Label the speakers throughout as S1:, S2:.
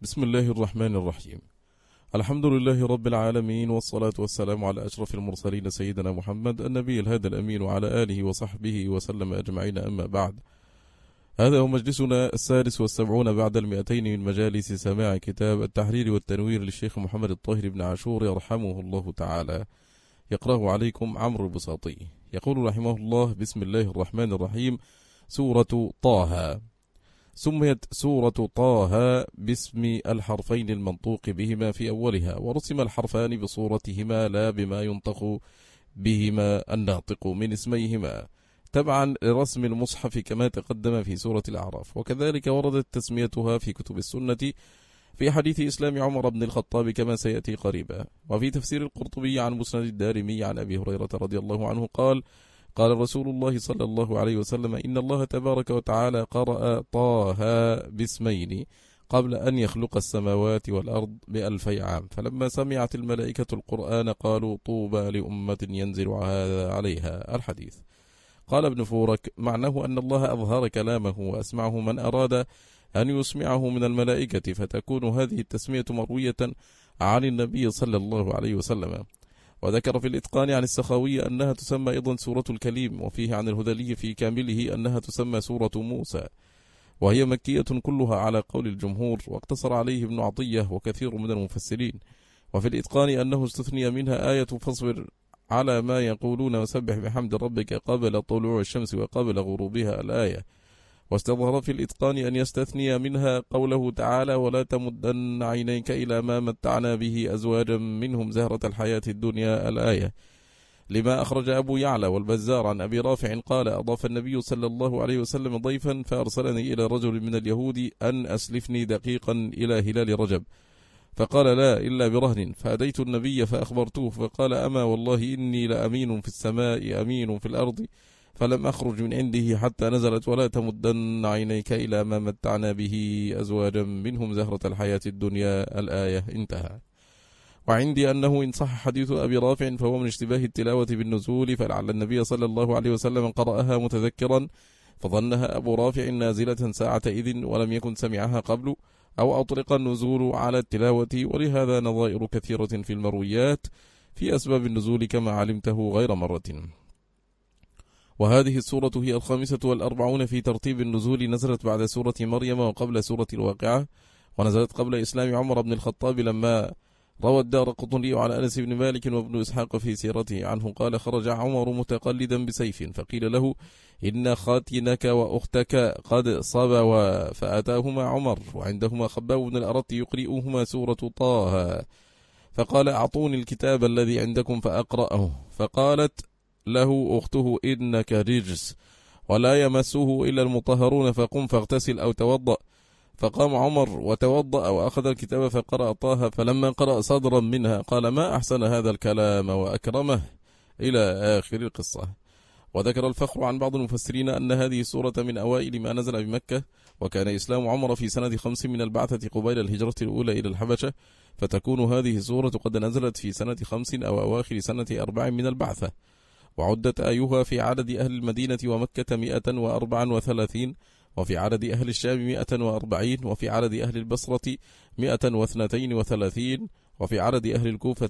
S1: بسم الله الرحمن الرحيم. الحمد لله رب العالمين، والصلاة والسلام على أشرف المرسلين سيدنا محمد النبي الهادي الأمين وعلى آله وصحبه وسلم أجمعين، أما بعد. هذا هو مجلسنا 76 بعد 200 من مجالس سماع كتاب التحرير والتنوير للشيخ محمد الطاهر بن عاشور يرحمه الله تعالى. يقرأه عليكم عمرو البساطي. يقول رحمه الله: بسم الله الرحمن الرحيم. سورة طه. سميت سورة طه باسم الحرفين المنطوق بهما في أولها، ورسم الحرفان بصورتهما لا بما ينطق بهما الناطق من اسميهما، تبعا لرسم المصحف كما تقدم في سورة الأعراف. وكذلك وردت تسميتها في كتب السنة في حديث إسلام عمر بن الخطاب كما سيأتي قريبا. وفي تفسير القرطبي عن مسند الدارمي عن أبي هريرة رضي الله عنه قال: قال رسول الله صلى الله عليه وسلم: إن الله تبارك وتعالى قرأ طه باسمين قبل أن يخلق السماوات والأرض ب2000 عام، فلما سمعت الملائكة القرآن قالوا: طوبى لأمة ينزل هذا عليها. الحديث. قال ابن فورك: معناه أن الله أظهر كلامه وأسمعه من أراد أن يسمعه من الملائكة، فتكون هذه التسمية مروية عن النبي صلى الله عليه وسلم. وذكر في الإتقان عن السخاوي أنها تسمى أيضا سورة الكليم، وفيه عن الهذلي في كامله أنها تسمى سورة موسى، وهي مكية كلها على قول الجمهور، واقتصر عليه ابن عطية وكثير من المفسرين. وفي الإتقان أنه استثني منها آية فاصبر على ما يقولون وسبح بحمد ربك قبل طلوع الشمس وقبل غروبها الآية. واستظهر في الإتقان أن يستثني منها قوله تعالى: ولا تمدن عينيك إلى ما متعنا به أزواجا منهم زهرة الحياة الدنيا الآية، لما أخرج أبو يعلى والبزار عن أبي رافع قال: أضاف النبي صلى الله عليه وسلم ضيفا فأرسلني إلى رجل من اليهود أن أسلفني دقيقا إلى هلال رجب، فقال: لا إلا برهن، فأتيت النبي فأخبرته فقال: أما والله إني لأمين في السماء أمين في الأرض، فلم أخرج من عنده حتى نزلت: ولا تمدن عينيك إلى ما متعنا به أزواجا منهم زهرة الحياة الدنيا الآية. انتهى. وعندي أنه إن صح حديث أبي رافع فهو من اشتباه التلاوة بالنزول، فلعل النبي صلى الله عليه وسلم قرأها متذكرا فظنها أبو رافع نازلة ساعة إذن ولم يكن سمعها قبل، أو أطلق النزول على التلاوة، ولهذا نظائر كثيرة في المرويات في أسباب النزول كما علمته غير مرة. وهذه السورة هي 45 في ترتيب النزول، نزلت بعد سورة مريم وقبل سورة الواقعة، ونزلت قبل إسلام عمر بن الخطاب، لما روى الدارقطني عن أنس بن مالك وابن إسحاق في سيرته عنه قال: خرج عمر متقلدا بسيف، فقيل له: إن خاتنك وأختك قد صبوا، فأتاهما عمر وعندهما خباب بن الأرت يقرئهما سورة طه، فقال: أعطوني الكتاب الذي عندكم فأقرأه، فقالت له أخته: إنك رجس ولا يمسه إلا المطهرون، فقم فاغتسل أو توضأ. فقام عمر وتوضأ وأخذ الكتاب فقرأ طه، فلما قرأ صدرا منها قال: ما أحسن هذا الكلام وأكرمه، إلى آخر القصة. وذكر الفخر عن بعض المفسرين أن هذه السورة من أوائل ما نزل بمكة، وكان إسلام عمر في سنة 5 من البعثة قبيل الهجرة الأولى إلى الحبشة، فتكون هذه السورة قد نزلت في سنة 5 أو أواخر سنة 4 من البعثة. وعدت آيها في عدد أهل المدينة ومكة 134، وفي عدد أهل الشام 140، وفي عدد أهل البصرة 132، وفي عدد أهل الكوفة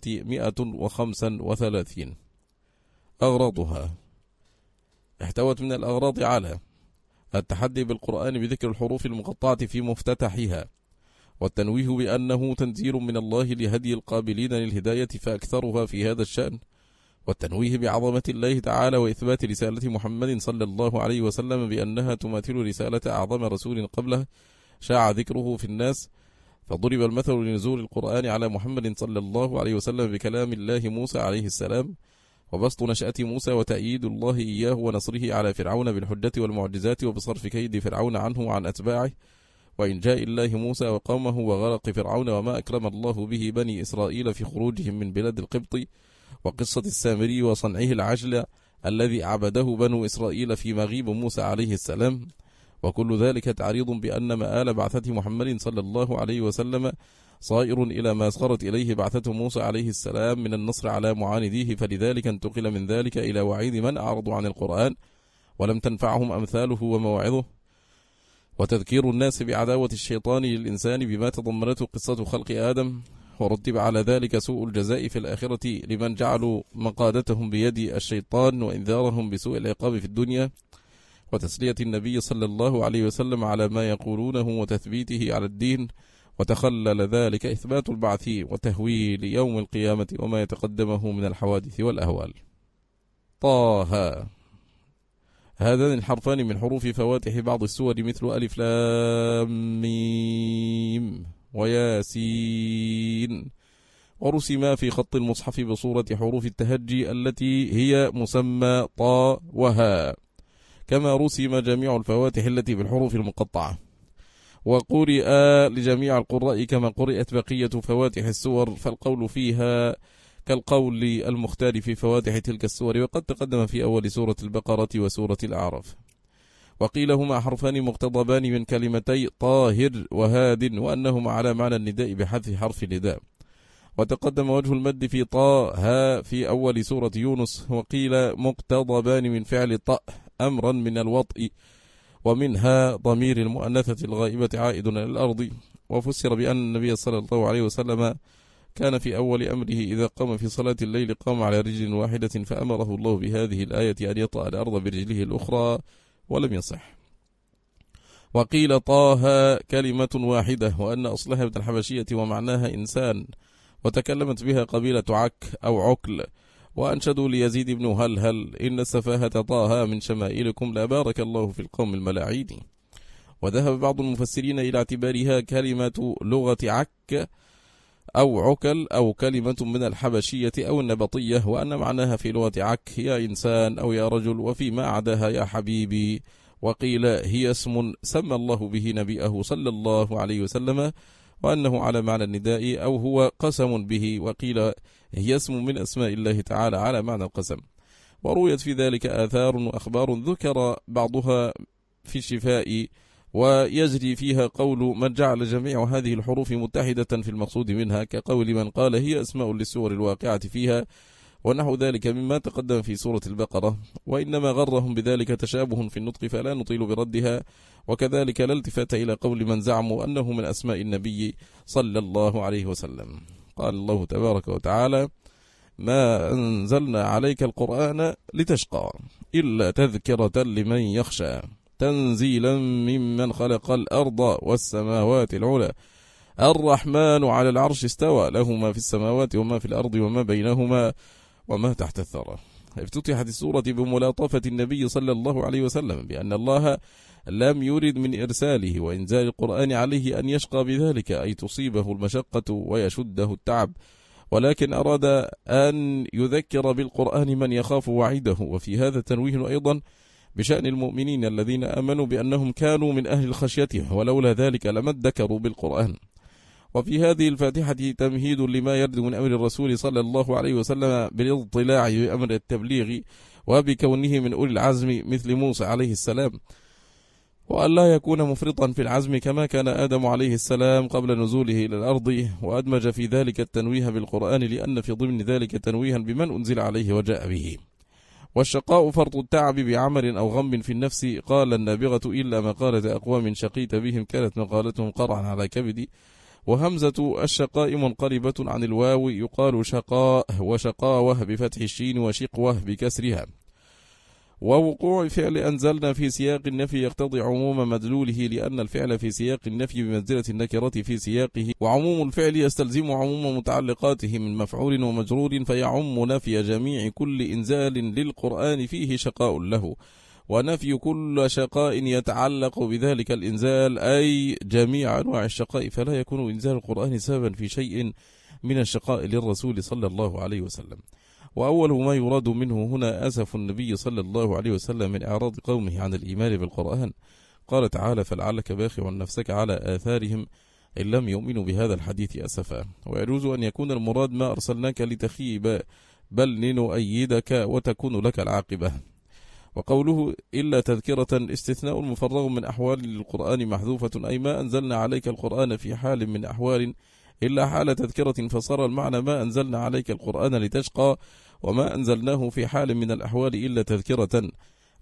S1: 135. أغراضها. احتوت من الأغراض على التحدي بالقرآن بذكر الحروف المقطعة في مفتتحها، والتنويه بأنه تنزيل من الله لهدي القابلين للهداية فأكثرها في هذا الشأن، والتنويه بعظمة الله تعالى وإثبات رسالة محمد صلى الله عليه وسلم بأنها تماثل رسالة أعظم رسول قبله شاع ذكره في الناس، فضرب المثل لنزول القرآن على محمد صلى الله عليه وسلم بكلام الله موسى عليه السلام، وبسط نشأة موسى وتأييد الله إياه ونصره على فرعون بالحجة والمعجزات وبصرف كيد فرعون عنه وعن أتباعه، وإنجاء الله موسى وقومه وغرق فرعون وما أكرم الله به بني إسرائيل في خروجهم من بلاد القبط، وقصة السامري وصنعه العجل الذي عبده بنو إسرائيل في مغيب موسى عليه السلام. وكل ذلك تعريض بأن مآل بعثة محمد صلى الله عليه وسلم صائر إلى ما صارت إليه بعثة موسى عليه السلام من النصر على معانديه، فلذلك انتقل من ذلك إلى وعيد من أعرضوا عن القرآن ولم تنفعهم أمثاله ومواعظه، وتذكير الناس بعداوة الشيطان للإنسان بما تضمنته قصة خلق آدم، ورتب على ذلك سوء الجزاء في الآخرة لمن جعلوا مقادتهم بيد الشيطان، وإنذارهم بسوء العقاب في الدنيا، وتسلية النبي صلى الله عليه وسلم على ما يقولونه وتثبيته على الدين، وتخلل ذلك إثبات البعث وتهويل يوم القيامة وما يتقدمه من الحوادث والأهوال. طه، هذان الحرفان من حروف فواتح بعض السور مثل ألف لام ميم وياسين، ورسما في خط المصحف بصورة حروف التهجي التي هي مسمى طا وها، كما رسم جميع الفواتح التي بالحروف المقطعة، وقرئ لجميع القراء كما قرئت بقية فواتح السور، فالقول فيها كالقول المختار في فواتح تلك السور، وقد تقدم في أول سورة البقرة وسورة الأعراف. وقيل هما حرفان مقتضبان من كلمتي طاهر وهاد، وأنهما على معنى النداء بحذف حرف النداء. وتقدم وجه المد في طه في أول سورة يونس، وقيل مقتضبان من فعل طأ أمرا من الوطء، ومنها ضمير المؤنثة الغائبة عائد إلى الأرض. وفسر بأن النبي صلى الله عليه وسلم كان في أول أمره إذا قام في صلاة الليل قام على رجل واحدة، فأمره الله بهذه الآية أن يطأ الأرض برجله الأخرى، ولم يصح. وقيل طه كلمة واحدة، وأن أصلها من الحبشية ومعناها إنسان، وتكلمت بها قبيلة عك أو عكل. وأنشدوا ليزيد بن هلهل إن السفاهة طه من شمائلكم لا بارك الله في القوم الملاعين. وذهب بعض المفسرين إلى اعتبارها كلمة لغة عك أو عكل أو كلمة من الحبشية أو النبطية، وأن معناها في لغة عك يا إنسان أو يا رجل، وفيما عداها يا حبيبي. وقيل هي اسم سمى الله به نبيه صلى الله عليه وسلم، وأنه على معنى النداء أو هو قسم به. وقيل هي اسم من أسماء الله تعالى على معنى القسم. ورويت في ذلك آثار وأخبار ذكر بعضها في الشفاء، ويجري فيها قول من جعل جميع هذه الحروف متحدة في المقصود منها، كقول من قال هي أسماء للسور الواقعة فيها، ونحو ذلك مما تقدم في سورة البقرة. وإنما غرهم بذلك تشابه في النطق، فلا نطيل بردها. وكذلك لا التفات إلى قول من زعموا أنه من أسماء النبي صلى الله عليه وسلم. قال الله تبارك وتعالى ما أنزلنا عليك القرآن لتشقى إلا تذكرة لمن يخشى تنزيلا ممن خلق الأرض والسماوات العلى الرحمن على العرش استوى له ما في السماوات وما في الأرض وما بينهما وما تحت الثرى. افتتحت السورة بملاطفة النبي صلى الله عليه وسلم بأن الله لم يرد من إرساله وإنزال القرآن عليه أن يشقى بذلك، أي تصيبه المشقة ويشده التعب، ولكن أراد أن يذكر بالقرآن من يخاف وعيده. وفي هذا تنويه أيضا بشأن المؤمنين الذين آمنوا بأنهم كانوا من أهل الخشية، ولولا ذلك لما ادكروا بالقرآن. وفي هذه الفاتحة تمهيد لما يرد من أمر الرسول صلى الله عليه وسلم بالاضطلاع بأمر التبليغ، وبكونه من أولي العزم مثل موسى عليه السلام، وأن لا يكون مفرطا في العزم كما كان آدم عليه السلام قبل نزوله إلى الأرض. وأدمج في ذلك التنويه بالقرآن لأن في ضمن ذلك تنويها بمن أنزل عليه وجاء به. والشقاء فرط التعب بعمل أو غم في النفس. قال النابغة إلا مقالة أقوام شقيت بهم كانت مقالتهم قرعا على كبدي. وهمزة الشقاء منقلبة عن الواو، يقال شقاء وشقاوة بفتح الشين وشقوة بكسرها. ووقوع فعل أنزلنا في سياق النفي يقتضي عموم مدلوله، لأن الفعل في سياق النفي بمنزلة النكرة في سياقه، وعموم الفعل يستلزم عموم متعلقاته من مفعول ومجرور، فيعم نفي جميع كل إنزال للقرآن فيه شقاء له، ونفي كل شقاء يتعلق بذلك الإنزال، أي جميع أنواع الشقاء، فلا يكون إنزال القرآن سببا في شيء من الشقاء للرسول صلى الله عليه وسلم. وأول ما يراد منه هنا أسف النبي صلى الله عليه وسلم من إعراض قومه عن الإيمان بالقرآن. قال تعالى فلعلك باخع نفسك على آثارهم إن لم يؤمنوا بهذا الحديث أسفا. ويجوز أن يكون المراد ما أرسلناك لتخيب بل لنؤيدك وتكون لك العاقبة. وقوله إلا تذكرة استثناء مفرغ من أحوال القرآن محذوفة، أي ما أنزلنا عليك القرآن في حال من أحوال إلا حال تذكرة، فصار المعنى ما أنزلنا عليك القرآن لتشقى، وما أنزلناه في حال من الأحوال إلا تذكرة.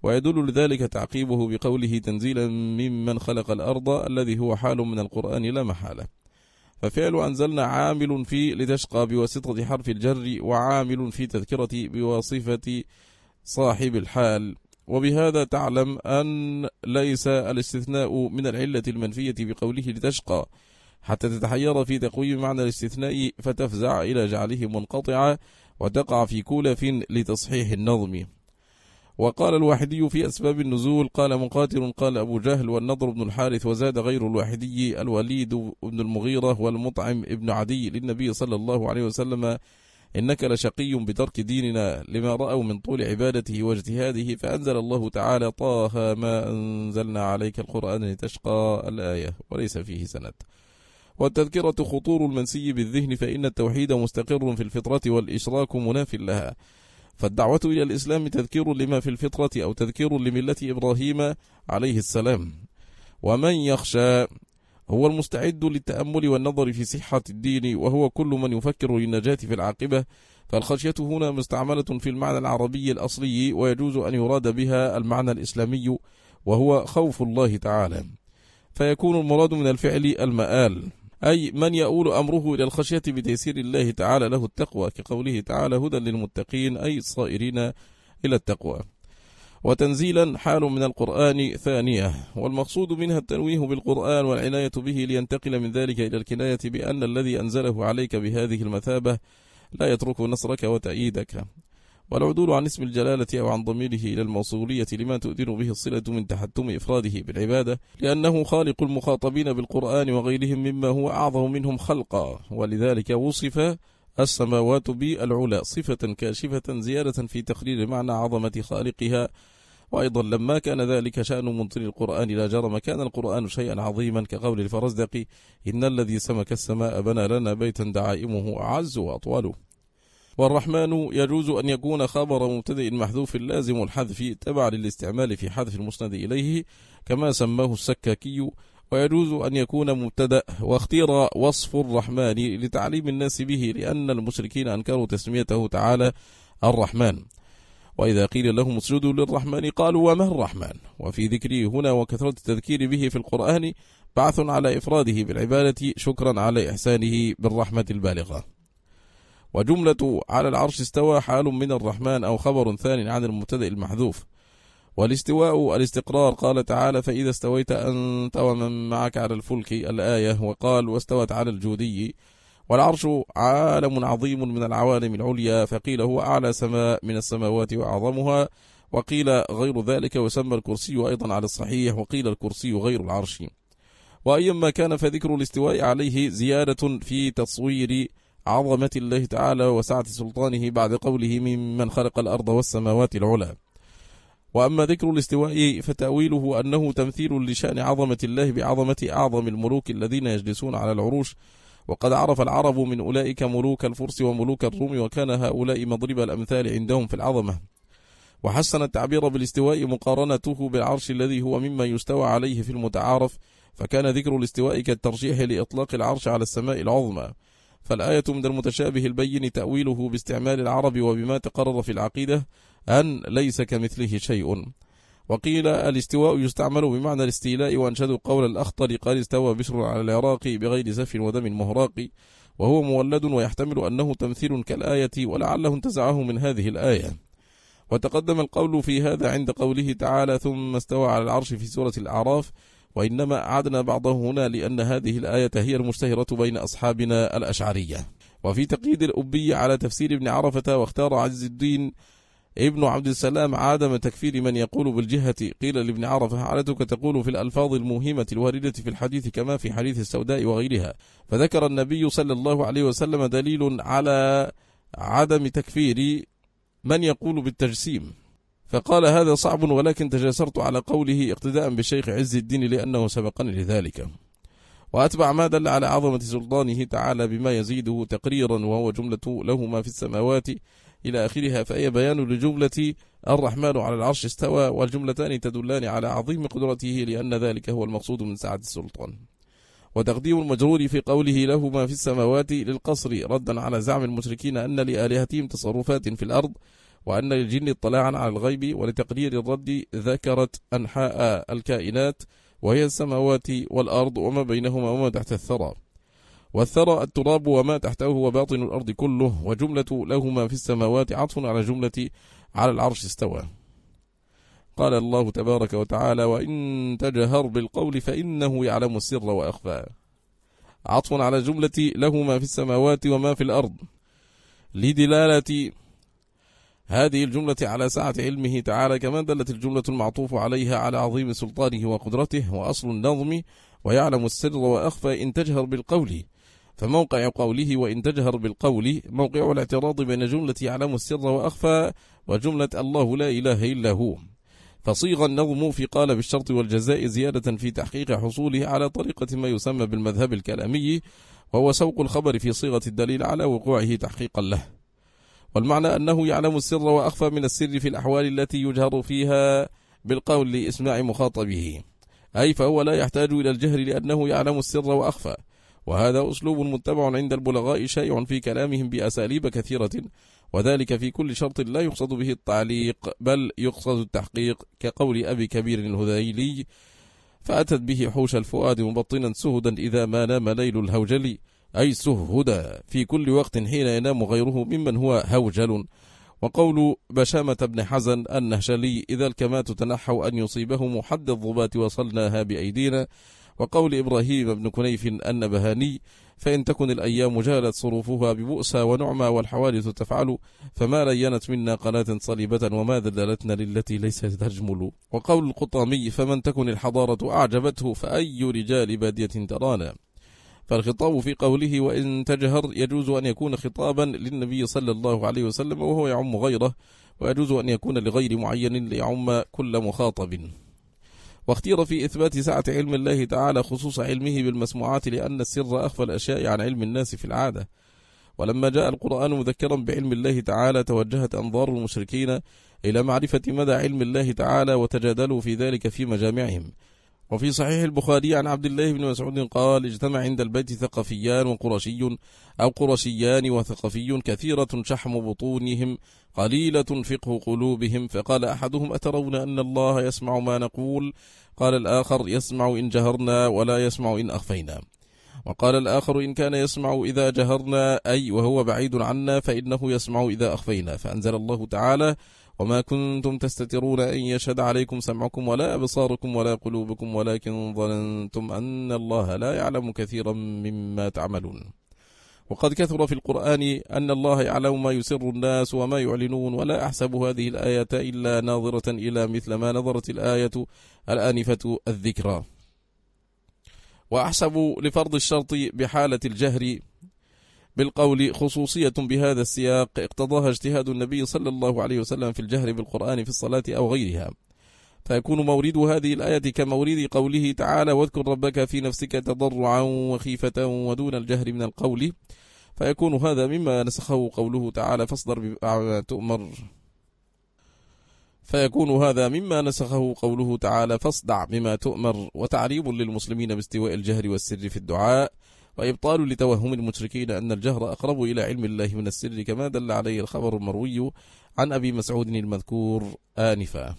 S1: ويدل لذلك تعقيبه بقوله تنزيلا ممن خلق الأرض الذي هو حال من القرآن لا محالة. ففعل أنزلنا عامل في لتشقى بواسطة حرف الجر، وعامل في تذكرة بوصفة صاحب الحال. وبهذا تعلم أن ليس الاستثناء من العلة المنفية بقوله لتشقى حتى تتحير في تقويم معنى الاستثناء فتفزع إلى جعله منقطعا وتقع في كولف لتصحيح النظم. وقال الواحدي في أسباب النزول قال مقاتل قال أبو جهل والنضر بن الحارث، وزاد غير الواحدي الوليد بن المغيرة والمطعم ابن عدي للنبي صلى الله عليه وسلم إنك لشقي بترك ديننا لما رأوا من طول عبادته واجتهاده، فأنزل الله تعالى طه ما أنزلنا عليك القرآن لتشقى الآية وليس فيه سند. والتذكرة خطور المنسي بالذهن، فإن التوحيد مستقر في الفطرة والإشراك مناف لها، فالدعوة إلى الإسلام تذكير لما في الفطرة أو تذكير لملة إبراهيم عليه السلام. ومن يخشى هو المستعد للتأمل والنظر في صحة الدين، وهو كل من يفكر للنجاة في العاقبة، فالخشية هنا مستعملة في المعنى العربي الأصلي، ويجوز أن يراد بها المعنى الإسلامي وهو خوف الله تعالى، فيكون المراد من الفعل المآل، أي من يؤول أمره إلى الخشية بتيسير الله تعالى له التقوى، كقوله تعالى هدى للمتقين أي الصائرين إلى التقوى. وتنزيلا حال من القرآن ثانية، والمقصود منها التنويه بالقرآن والعناية به لينتقل من ذلك إلى الكناية بأن الذي أنزله عليك بهذه المثابة لا يترك نصرك وتأييدك. والعدول عن اسم الجلالة أو عن ضميره إلى الموصولية لما تؤذن به الصلة من تحتم إفراده بالعبادة، لأنه خالق المخاطبين بالقرآن وغيرهم مما هو أعظم منهم خلقا، ولذلك وصف السماوات بالعلا صفة كاشفة زيادة في تقرير معنى عظمة خالقها. وأيضا لما كان ذلك شأن منطل القرآن لا جرم كان القرآن شيئا عظيما، كقول الفرزدق إن الذي سمك السماء بنى لنا بيتا دعائمه أعز وأطول. والرحمن يجوز أن يكون خبر مبتدئ محذوف لازم الحذف تبع للاستعمال في حذف المسند إليه كما سماه السكاكي، ويجوز أن يكون مبتدأ. واختير وصف الرحمن لتعليم الناس به لأن المشركين أنكروا تسميته تعالى الرحمن، وإذا قيل لهم اسجدوا للرحمن قالوا وما الرحمن. وفي ذكره هنا وكثرة التذكير به في القرآن بعث على إفراده بالعبادة شكرا على إحسانه بالرحمة البالغة. وجملة على العرش استوى حال من الرحمن أو خبر ثاني عن المبتدأ المحذوف. والاستواء الاستقرار، قال تعالى فإذا استويت أنت ومن معك على الفلك الآية، وقال واستوت على الجودي. والعرش عالم عظيم من العوالم العليا، فقيل هو أعلى سماء من السماوات وأعظمها، وقيل غير ذلك، وسمى الكرسي أيضا على الصحيح، وقيل الكرسي غير العرش. وأيما كان فذكر الاستواء عليه زيادة في تصوير عظمة الله تعالى وسعة سلطانه بعد قوله ممن خلق الأرض والسماوات العلى. وأما ذكر الاستواء فتأويله أنه تمثيل لشأن عظمة الله بعظمة أعظم الملوك الذين يجلسون على العروش، وقد عرف العرب من أولئك ملوك الفرس وملوك الروم، وكان هؤلاء مضرب الأمثال عندهم في العظمة. وحسن التعبير بالاستواء مقارنته بالعرش الذي هو مما يستوى عليه في المتعارف، فكان ذكر الاستواء كالترجيح لإطلاق العرش على السماء العظمى. فالآية من المتشابه البين تأويله باستعمال العرب وبما تقرر في العقيدة أن ليس كمثله شيء. وقيل الاستواء يستعمل بمعنى الاستيلاء، وانشدوا قول الأخطر قال استوى بشر على العراق بغير سف ودم مهراق، وهو مولد ويحتمل أنه تمثيل كالآية، ولعله انتزعه من هذه الآية. وتقدم القول في هذا عند قوله تعالى ثم استوى على العرش في سورة الأعراف، وإنما أعدنا بعضه هنا لأن هذه الآية هي المشتهرة بين أصحابنا الأشعرية. وفي تقييد الأبي على تفسير ابن عرفة واختار عز الدين ابن عبد السلام عدم تكفير من يقول بالجهة، قيل لابن عرفة حالتك تقول في الألفاظ الموهمة الواردة في الحديث كما في حديث السوداء وغيرها، فذكر النبي صلى الله عليه وسلم دليل على عدم تكفير من يقول بالتجسيم، فقال هذا صعب، ولكن تجاسرت على قوله اقتداء بالشيخ عز الدين لأنه سبقني لذلك. وأتبع ما دل على عظمة سلطانه تعالى بما يزيده تقريرا، وهو جملة له ما في السماوات إلى آخرها، فهي بيان لجملة الرحمن على العرش استوى، والجملتان تدلان على عظيم قدرته لأن ذلك هو المقصود من سعة السلطان. وتقديم المجرور في قوله له ما في السماوات للقصر ردا على زعم المشركين أن لآلهتهم تصرفات في الأرض، وأن للجن اطلاعا على الغيب، ولتقرير الرد ذكرت أنحاء الكائنات وهي السماوات والأرض وما بينهما وما تحت الثرى. والثرى التراب وما تحته وباطن الأرض كله، وجملة له ما في السماوات عطف على جملة على العرش استوى. قال الله تبارك وتعالى: وإن تجهر بالقول فإنه يعلم السر وأخفى، عطف على جملة له ما في السماوات وما في الأرض، لدلالة هذه الجملة على سعة علمه تعالى، كما دلت الجملة المعطوف عليها على عظيم سلطانه وقدرته. وأصل النظم ويعلم السر وأخفى إن تجهر بالقول، فموقع قوله وإن تجهر بالقول موقع الاعتراض بين جملة يعلم السر وأخفى وجملة الله لا إله إلا هو. فصيغ النظم في قال بالشرط والجزاء زيادة في تحقيق حصوله على طريقة ما يسمى بالمذهب الكلامي، وهو سوق الخبر في صيغة الدليل على وقوعه تحقيقا له. والمعنى أنه يعلم السر وأخفى من السر في الأحوال التي يجهر فيها بالقول لإسماع مخاطبه، أي فهو لا يحتاج إلى الجهر لأنه يعلم السر وأخفى. وهذا أسلوب متبع عند البلغاء شائع في كلامهم بأساليب كثيرة، وذلك في كل شرط لا يقصد به التعليق بل يقصد التحقيق، كقول أبي كبير الهذيلي: فأتت به حوش الفؤاد مبطنا سهدا إذا ما نام ليل الهوجل، أي سهدا في كل وقت حين ينام غيره ممن هو هوجل. وقول بشامة بن حزن النهشلي: إذا الكمات تنحوا أن يصيبهم حد الضبات وصلناها بأيدينا. وقول إبراهيم بن كنيف النبهاني: فإن تكن الأيام جالت صروفها ببؤسى ونعمى والحوادث تفعل، فما لينت منا قناة صليبة وما ذللتنا للتي ليست تجمل. وقول القطامي: فمن تكن الحضارة أعجبته فأي رجال بادية ترانا. فالخطاب في قوله وإن تجهر يجوز أن يكون خطابا للنبي صلى الله عليه وسلم وهو يعم غيره، ويجوز أن يكون لغير معين ليعم كل مخاطب. واختير في إثبات سعة علم الله تعالى خصوص علمه بالمسموعات، لأن السر أخفى الأشياء عن علم الناس في العادة. ولما جاء القرآن مذكرا بعلم الله تعالى توجهت أنظار المشركين إلى معرفة مدى علم الله تعالى، وتجادلوا في ذلك في مجامعهم. وفي صحيح البخاري عن عبد الله بن مسعود قال: اجتمع عند البيت ثقفيان وقرشي أو قرشيان وثقفي كثيرة شحم بطونهم قليلة فقه قلوبهم، فقال أحدهم: أترون أن الله يسمع ما نقول؟ قال الآخر: يسمع إن جهرنا ولا يسمع إن أخفينا. وقال الآخر: إن كان يسمع إذا جهرنا أي وهو بعيد عنا فإنه يسمع إذا أخفينا. فأنزل الله تعالى: وما كنتم تستترون أن يشهد عليكم سمعكم ولا أبصاركم ولا قلوبكم ولكن ظننتم أن الله لا يعلم كثيرا مما تعملون. وقد كثر في القرآن أن الله يعلم ما يسر الناس وما يعلنون، ولا أحسب هذه الآية إلا ناظرة إلى مثل ما نظرت الآية الآنفة الذكرى. وأحسب لفرض الشرط بحالة الجهر بالقول خصوصية بهذا السياق اقتضاها اجتهاد النبي صلى الله عليه وسلم في الجهر بالقرآن في الصلاة أو غيرها، فيكون مورد هذه الآية كمورد قوله تعالى: واذكر ربك في نفسك تضرعا وخيفة ودون الجهر من القول، فيكون هذا مما نسخه قوله تعالى فاصدع بما تؤمر، فاصدع بما تؤمر، وتعريب للمسلمين باستواء الجهر والسر في الدعاء، وإبطال لتوهم المشركين أن الجهر أقرب إلى علم الله من السر، كما دل عليه الخبر المروي عن أبي مسعود المذكور آنفا.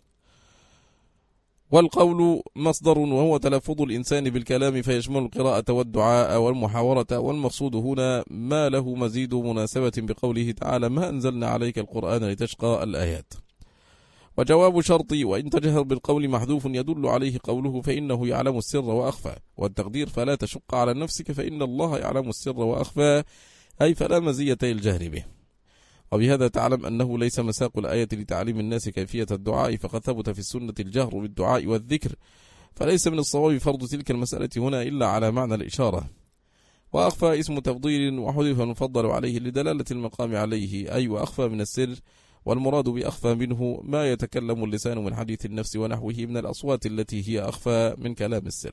S1: والقول مصدر وهو تلفظ الإنسان بالكلام، فيشمل القراءة والدعاء والمحاورة، والمقصود هنا ما له مزيد مناسبة بقوله تعالى: ما أنزلنا عليك القرآن لتشقى الآيات. وجواب شرط وإن تجهر بالقول محذوف يدل عليه قوله فإنه يعلم السر وأخفى، والتقدير فلا تشق على نفسك فإن الله يعلم السر وأخفى، أي فلا مزية الجهر به. وبهذا تعلم أنه ليس مساق الآية لتعليم الناس كيفية الدعاء، فقد ثبت في السنة الجهر بالدعاء والذكر، فليس من الصواب فرض تلك المسألة هنا إلا على معنى الإشارة. وأخفى اسم تفضيل وحذف المفضل عليه لدلالة المقام عليه، أي وأخفى من السر، والمراد بأخفى منه ما يتكلم اللسان من حديث النفس ونحوه من الأصوات التي هي أخفى من كلام السر.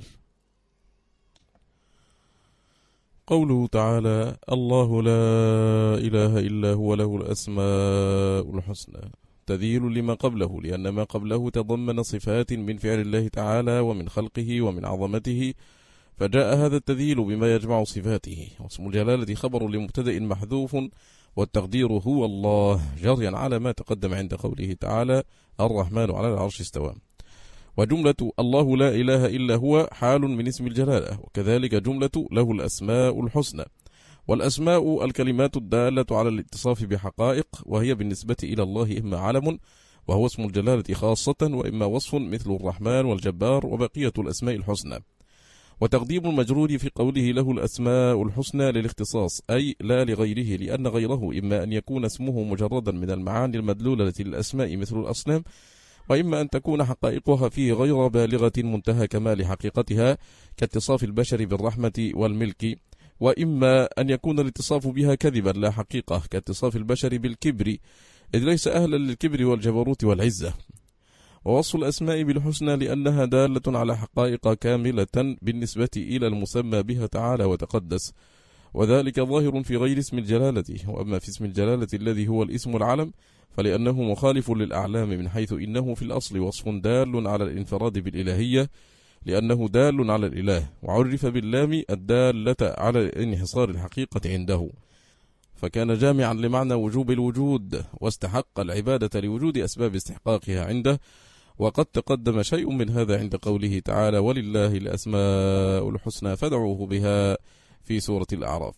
S1: قوله تعالى: الله لا إله إلا هو له الأسماء الحسنى، تذيل لما قبله، لأن ما قبله تضمن صفات من فعل الله تعالى ومن خلقه ومن عظمته، فجاء هذا التذيل بما يجمع صفاته. واسم الجلالة خبر لمبتدأ محذوف، والتقدير هو الله، جريا على ما تقدم عند قوله تعالى الرحمن على العرش استوى. وجملة الله لا إله إلا هو حال من اسم الجلالة، وكذلك جملة له الأسماء الحسنى. والأسماء الكلمات الدالة على الاتصاف بحقائق، وهي بالنسبة إلى الله إما علم وهو اسم الجلالة خاصة، وإما وصف مثل الرحمن والجبار وبقية الأسماء الحسنى. وتقديم المجرور في قوله له الأسماء الحسنى للاختصاص، أي لا لغيره، لأن غيره إما أن يكون اسمه مجردا من المعاني المدلولة للأسماء مثل الأصنام، وإما أن تكون حقائقها فيه غير بالغة منتهى كمال حقيقتها كاتصاف البشر بالرحمة والملك، وإما أن يكون الاتصاف بها كذبا لا حقيقة كاتصاف البشر بالكبر، إذ ليس أهلا للكبر والجبروت والعزة. ووصف الأسماء بالحسنى لأنها دالة على حقائق كاملة بالنسبة إلى المسمى بها تعالى وتقدس، وذلك ظاهر في غير اسم الجلالة. وأما في اسم الجلالة الذي هو الاسم العلم فلأنه مخالف للأعلام، من حيث إنه في الأصل وصف دال على الانفراد بالإلهية لأنه دال على الإله، وعرف باللام الدالة على انحصار الحقيقة عنده، فكان جامعا لمعنى وجوب الوجود، واستحق العبادة لوجود أسباب استحقاقها عنده. وقد تقدم شيء من هذا عند قوله تعالى ولله الأسماء الحسنى فادعوه بها في سورة الأعراف.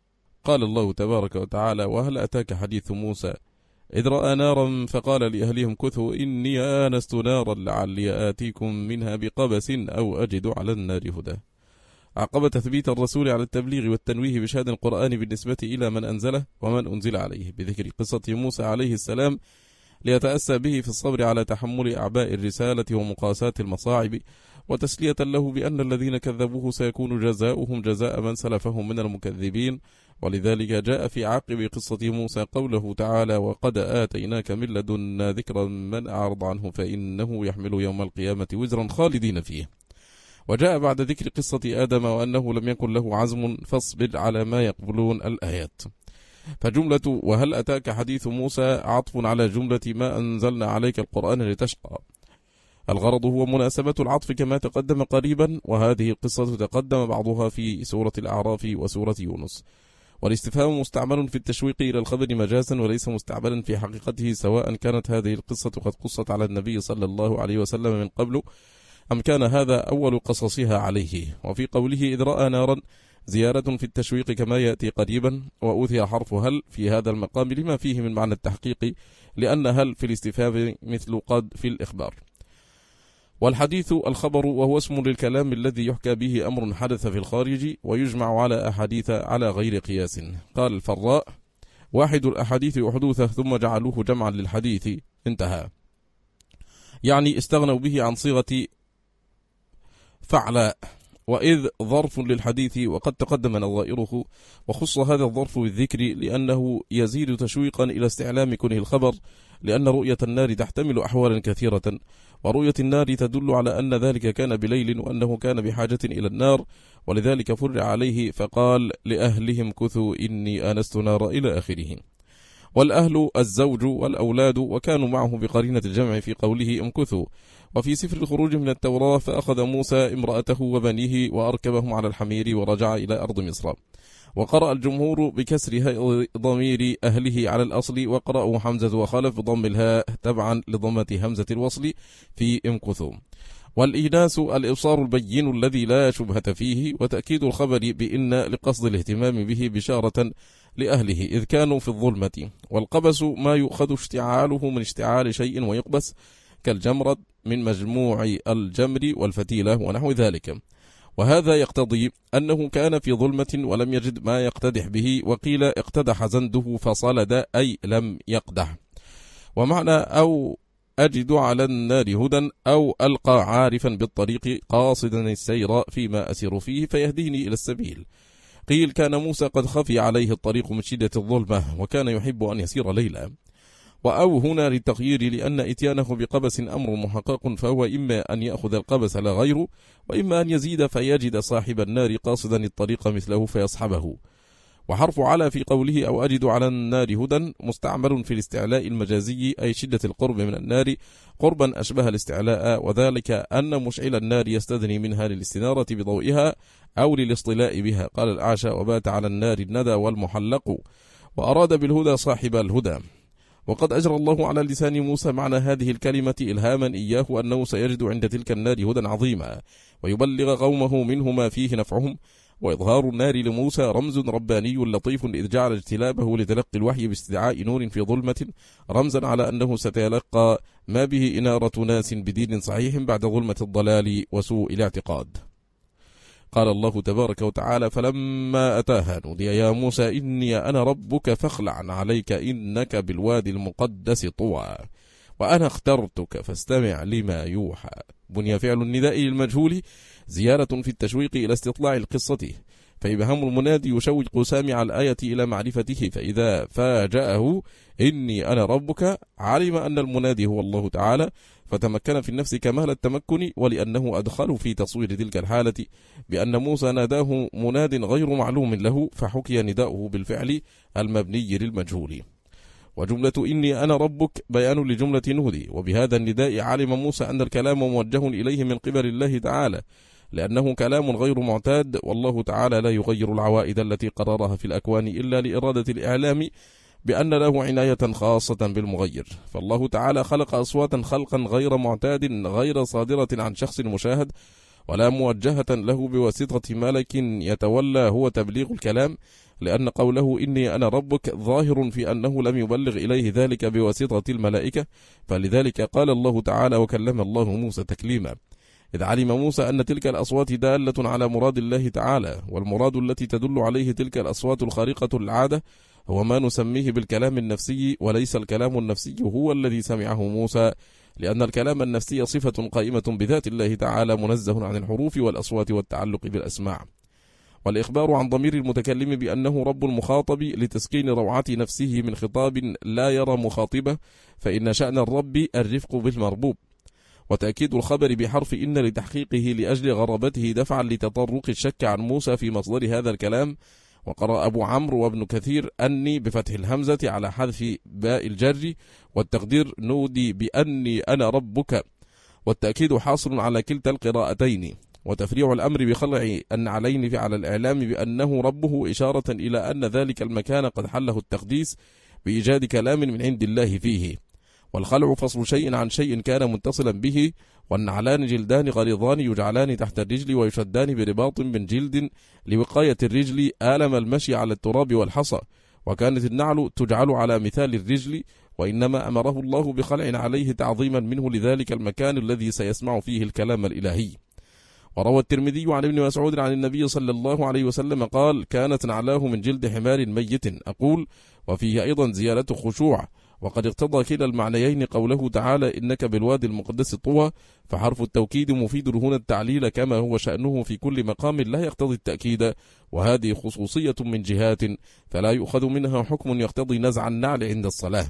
S1: قال الله تبارك وتعالى وهل أتاك حديث موسى إذ رأى نارا فقال لأهلهم كثوا إني آنست نارا لعلي آتيكم منها بقبس أو أجد على النار هدى. عقب تثبيت الرسول على التبليغ والتنويه بشهادة القرآن بالنسبة إلى من أنزله ومن أنزل عليه، بذكر قصة موسى عليه السلام ليتأسى به في الصبر على تحمل أعباء الرسالة ومقاساة المصاعب، وتسلية له بأن الذين كذبوه سيكون جزاؤهم جزاء من سلفهم من المكذبين. ولذلك جاء في عاقب قصة موسى قوله تعالى وقد آتيناك من لدنا ذكرا من أعرض عنه فإنه يحمل يوم القيامة وزرا خالدين فيه. وجاء بعد ذكر قصة آدم وأنه لم يكن له عزم فاصبر على ما يقبلون الآيات. فجملة وهل أتاك حديث موسى عطف على جملة ما أنزلنا عليك القرآن لتشقى. الغرض هو مناسبة العطف كما تقدم قريبا، وهذه القصة تقدم بعضها في سورة الأعراف وسورة يونس. والاستفهام مستعمل في التشويق إلى الخبر مجازا وليس مستعملا في حقيقته، سواء كانت هذه القصة قد قصت على النبي صلى الله عليه وسلم من قبل أم كان هذا أول قصصها عليه. وفي قوله إذ رأى نارا زيارة في التشويق كما يأتي قريبا، وأوثي حرف هل في هذا المقام لما فيه من معنى التحقيق، لأن هل في الاستفهام مثل قد في الإخبار. والحديث الخبر، وهو اسم للكلام الذي يحكى به أمر حدث في الخارج، ويجمع على أحاديث على غير قياس. قال الفراء واحد الأحاديث أحدوثه ثم جعلوه جمعا للحديث انتهى، يعني استغنوا به عن صيغة فعلاء. وإذ ظرف للحديث وقد تقدم نظائره، وخص هذا الظرف بالذكر لأنه يزيد تشويقا إلى استعلام كونه الخبر، لأن رؤية النار تحتمل أحوالا كثيرة، ورؤية النار تدل على أن ذلك كان بليل وأنه كان بحاجة إلى النار، ولذلك فرع عليه فقال لأهلهم كثوا إني آنست نارا إلى آخره. والأهل الزوج والأولاد، وكانوا معه بقرينة الجمع في قوله امكثوا. وفي سفر الخروج من التوراة فأخذ موسى امرأته وبنيه وأركبهم على الحمير ورجع إلى أرض مصر. وقرأ الجمهور بكسر ضمير أهله على الأصل، وقرأه حمزة وخلف بضم الهاء تبعا لضمة همزة الوصل في امكثوا. والإيناس الإبصار البين الذي لا شبهة فيه، وتأكيد الخبر بإن لقصد الاهتمام به بشارة لأهله إذ كانوا في الظلمة. والقبس ما يؤخذ اشتعاله من اشتعال شيء ويقبس، كالجمرد من مجموع الجمر والفتيلة ونحو ذلك. وهذا يقتضي أنه كان في ظلمة ولم يجد ما يقتدح به، وقيل اقتدح زنده فصلد أي لم يقدح. ومعنى أو أجد على النار هدى أو ألقى عارفا بالطريق قاصدا السير فيما أسير فيه فيهديني إلى السبيل. قيل كان موسى قد خفي عليه الطريق من شدة الظلمة وكان يحب أن يسير ليلا. وأو هنا للتغيير، لأن إتيانه بقبس أمر محقق، فهو إما أن يأخذ القبس لا غيره، وإما أن يزيد فيجد صاحب النار قاصدا الطريق مثله فيصحبه. وحرف على في قوله أو أجد على النار هدى مستعمل في الاستعلاء المجازي، أي شدة القرب من النار قربا أشبه الاستعلاء، وذلك أن مشعل النار يستدني منها للاستنارة بضوئها أو للاصطلاء بها. قال الأعشى وبات على النار الندى والمحلق. وأراد بالهدى صاحب الهدى. وقد أجرى الله على لسان موسى معنى هذه الكلمة إلهاما إياه أنه سيجد عند تلك النار هدى عظيما ويبلغ قومه منه ما فيه نفعهم. وإظهار النار لموسى رمز رباني لطيف إذ جعل اجتلابه لتلقي الوحي باستدعاء نور في ظلمة رمزا على أنه سيتلقى ما به إنارة ناس بدين صحيح بعد ظلمة الضلال وسوء الاعتقاد. قال الله تبارك وتعالى: فلما أتاها نودي يا موسى إني أنا ربك فاخلع عليك إنك بالوادي المقدس طوى وأنا اخترتك فاستمع لما يوحى. بني فعل النداء للمجهول زيارة في التشويق إلى استطلاع القصة، فإبهام المنادي يشوق سامع الآية إلى معرفته، فإذا فاجأه إني أنا ربك علم أن المنادي هو الله تعالى، فتمكن في النفس كمال التمكن، ولأنه أدخل في تصوير تلك الحالة بأن موسى ناداه مناد غير معلوم له، فحكي نداؤه بالفعل المبني للمجهول. وجملة إني أنا ربك بيان لجملة نودي، وبهذا النداء علم موسى أن الكلام موجه إليه من قبل الله تعالى، لأنه كلام غير معتاد، والله تعالى لا يغير العوائد التي قررها في الأكوان إلا لإرادة الإعلام بأن له عناية خاصة بالمغير. فالله تعالى خلق أصواتا خلقا غير معتاد غير صادرة عن شخص مشاهد ولا موجهة له بواسطة ملك يتولى هو تبليغ الكلام، لأن قوله إني أنا ربك ظاهر في أنه لم يبلغ إليه ذلك بواسطة الملائكة، فلذلك قال الله تعالى: وكلم الله موسى تكليما، إذ علم موسى أن تلك الأصوات دالة على مراد الله تعالى، والمراد التي تدل عليه تلك الأصوات الخارقة للعادة هو ما نسميه بالكلام النفسي، وليس الكلام النفسي هو الذي سمعه موسى، لأن الكلام النفسي صفة قائمة بذات الله تعالى منزه عن الحروف والأصوات والتعلق بالأسماع. والإخبار عن ضمير المتكلم بأنه رب المخاطب لتسكين روعة نفسه من خطاب لا يرى مخاطبه، فإن شأن الرب الرفق بالمربوب. وتأكيد الخبر بحرف إن لتحقيقه لأجل غرابته دفعا لتطرق الشك عن موسى في مصدر هذا الكلام. وقرأ أبو عمرو وابن كثير أني بفتح الهمزة على حذف باء الجر، والتقدير نودي بأني أنا ربك، والتأكيد حاصل على كلتا القراءتين. وتفريع الأمر بخلع النعلين على الإعلام بأنه ربه إشارة إلى أن ذلك المكان قد حله التقديس بإيجاد كلام من عند الله فيه. والخلع فصل شيء عن شيء كان متصلا به، والنعلان جلدان غليظان يجعلان تحت الرجل ويشدان برباط من جلد لوقاية الرجل آلم المشي على التراب والحصى، وكانت النعل تجعل على مثال الرجل، وإنما أمره الله بخلع عليه تعظيما منه لذلك المكان الذي سيسمع فيه الكلام الإلهي. وروى الترمذي عن ابن مسعود عن النبي صلى الله عليه وسلم قال: كانت نعلاه من جلد حمار ميت. أقول: وفيه أيضا زيادة خشوع. وقد اقتضى كلا المعنيين قوله تعالى: إنك بالوادي المقدس طوى، فحرف التوكيد مفيد هنا التعليل كما هو شأنه في كل مقام لا يقتضي التأكيد، وهذه خصوصية من جهات فلا يؤخذ منها حكم يقتضي نزع النعل عند الصلاة.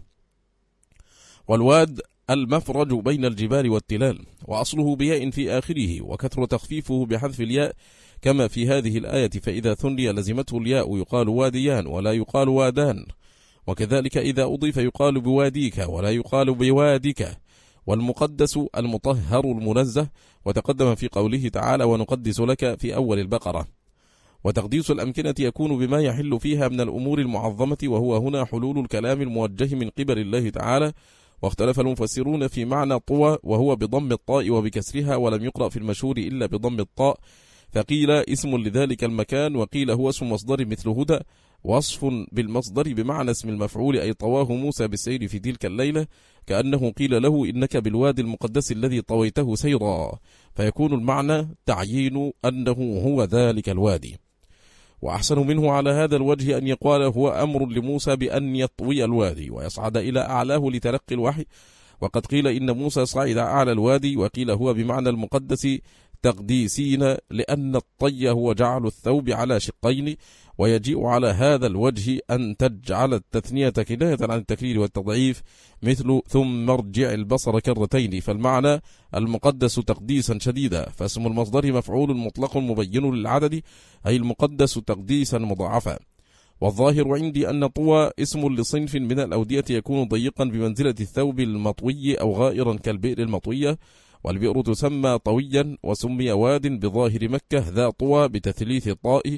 S1: والواد المفرج بين الجبال والتلال، وأصله بياء في آخره، وكثر تخفيفه بحذف الياء كما في هذه الآية، فإذا ثني لزمته الياء يقال واديان ولا يقال وادان، وكذلك إذا أضيف يقال بواديك ولا يقال بوادك. والمقدس المطهر المنزه، وتقدم في قوله تعالى: ونقدس لك في أول البقرة. وتقديس الأمكنة يكون بما يحل فيها من الأمور المعظمة، وهو هنا حلول الكلام الموجه من قبل الله تعالى. واختلف المفسرون في معنى طوى، وهو بضم الطاء وبكسرها، ولم يقرأ في المشهور إلا بضم الطاء، فقيل اسم لذلك المكان، وقيل هو اسم مصدر مثل هدى، وصف بالمصدر بمعنى اسم المفعول، أي طواه موسى بالسير في تلك الليلة، كأنه قيل له: إنك بالوادي المقدس الذي طويته سيرا، فيكون المعنى تعيين أنه هو ذلك الوادي. وأحسن منه على هذا الوجه أن يقال هو أمر لموسى بأن يطوي الوادي ويصعد إلى أعلاه لتلقي الوحي، وقد قيل إن موسى صعد أعلى الوادي، وقيل هو بمعنى المقدس تقديسين، لأن الطي هو جعل الثوب على شقين، ويجيء على هذا الوجه أن تجعل التثنية كناية عن التكرير والتضعيف، مثل ثم ارجع البصر كرتين، فالمعنى المقدس تقديسا شديدا، فاسم المصدر مفعول مطلق مبين للعدد، أي المقدس تقديسا مضاعفا. والظاهر عندي أن طوى اسم لصنف من الأودية يكون ضيقا بمنزلة الثوب المطوي أو غائرا كالبئر المطوية، والبئر تسمى طويا، وسمي واد بظاهر مكة ذا طوى بتثليث الطاء،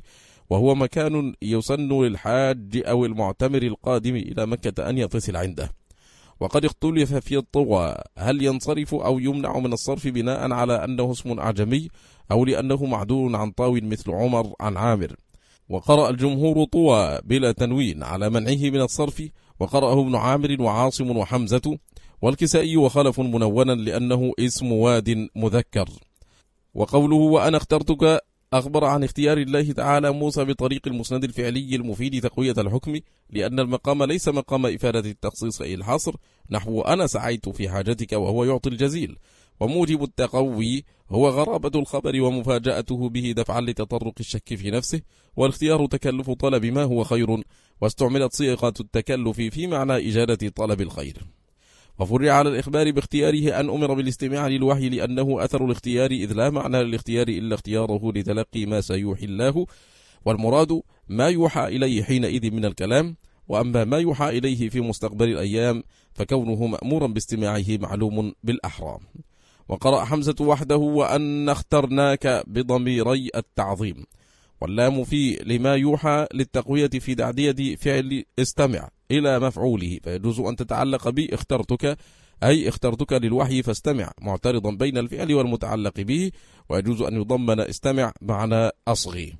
S1: وهو مكان يسن للحاج أو المعتمر القادم إلى مكة أن يتصل عنده. وقد اختلف في الطوى، هل ينصرف أو يمنع من الصرف بناء على أنه اسم أعجمي أو لأنه معدول عن طاو مثل عمر عن عامر. وقرأ الجمهور طوى بلا تنوين على منعه من الصرف، وقرأه ابن عامر وعاصم وحمزة، والكسائي وخلف منونا لأنه اسم واد مذكر. وقوله وأنا اخترتك أخبر عن اختيار الله تعالى موسى بطريق المسند الفعلي المفيد تقوية الحكم، لأن المقام ليس مقام إفادة التخصيص أي الحصر، نحو أنا سعيت في حاجتك وهو يعطي الجزيل. وموجب التقوي هو غرابة الخبر ومفاجأته به دفعا لتطرق الشك في نفسه، والاختيار تكلف طلب ما هو خير، واستعملت صيغة التكلف في معنى إجادة طلب الخير. وفرع على الإخبار باختياره أن أمر بالاستماع للوحي لأنه أثر الاختيار، إذ لا معنى للاختيار إلا اختياره لتلقي ما سيوحي الله، والمراد ما يوحى إليه حينئذ من الكلام. وأما ما يوحى إليه في مستقبل الأيام فكونه مأمورا باستماعه معلوم بالأحرى. وقرأ حمزة وحده وأن اخترناك بضميري التعظيم، واللام في لما يوحى للتقوية في تعدية فعل استمع إلى مفعوله، فيجوز أن تتعلق اخترتك، أي اخترتك للوحي فاستمع، معترضا بين الفعل والمتعلق به، ويجوز أن يضمن استمع معنى أصغي.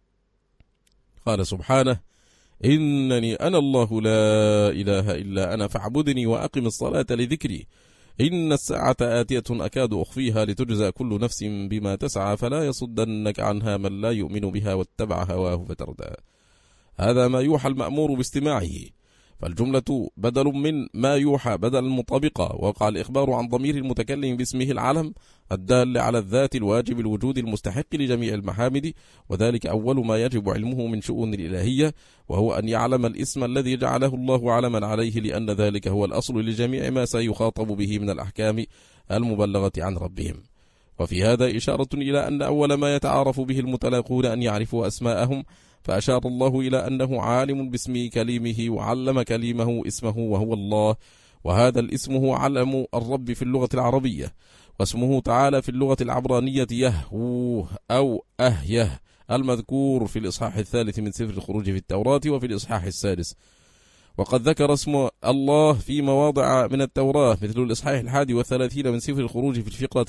S1: قال سبحانه إنني أنا الله لا إله إلا أنا فاعبدني وأقم الصلاة لذكري إن الساعة آتية أكاد أخفيها لتجزى كل نفس بما تسعى فلا يصدنك عنها من لا يؤمن بها واتبع هواه فتردى. هذا ما يوحى المأمور باستماعه، فالجملة بدل من ما يوحى بدل مطابقة، وقع الإخبار عن ضمير المتكلم باسمه العلم الدال على الذات الواجب الوجود المستحق لجميع المحامد، وذلك أول ما يجب علمه من شؤون الإلهية، وهو أن يعلم الاسم الذي جعله الله علما عليه، لأن ذلك هو الأصل لجميع ما سيخاطب به من الأحكام المبلغة عن ربهم. وفي هذا إشارة إلى أن أول ما يتعارف به المتلاقون أن يعرفوا أسماءهم، فأشار الله إلى أنه عالم باسم كليمه وعلم كليمه اسمه وهو الله، وهذا الاسم هو علم الرب في اللغة العربية، واسمه تعالى في اللغة العبرانية يهوه أو أهيه، المذكور في الإصحاح 3 من سفر الخروج في التوراة وفي الإصحاح 6. وقد ذكر اسم الله في مواضع من التوراة مثل الإصحاح 31 من سفر الخروج في الفقرة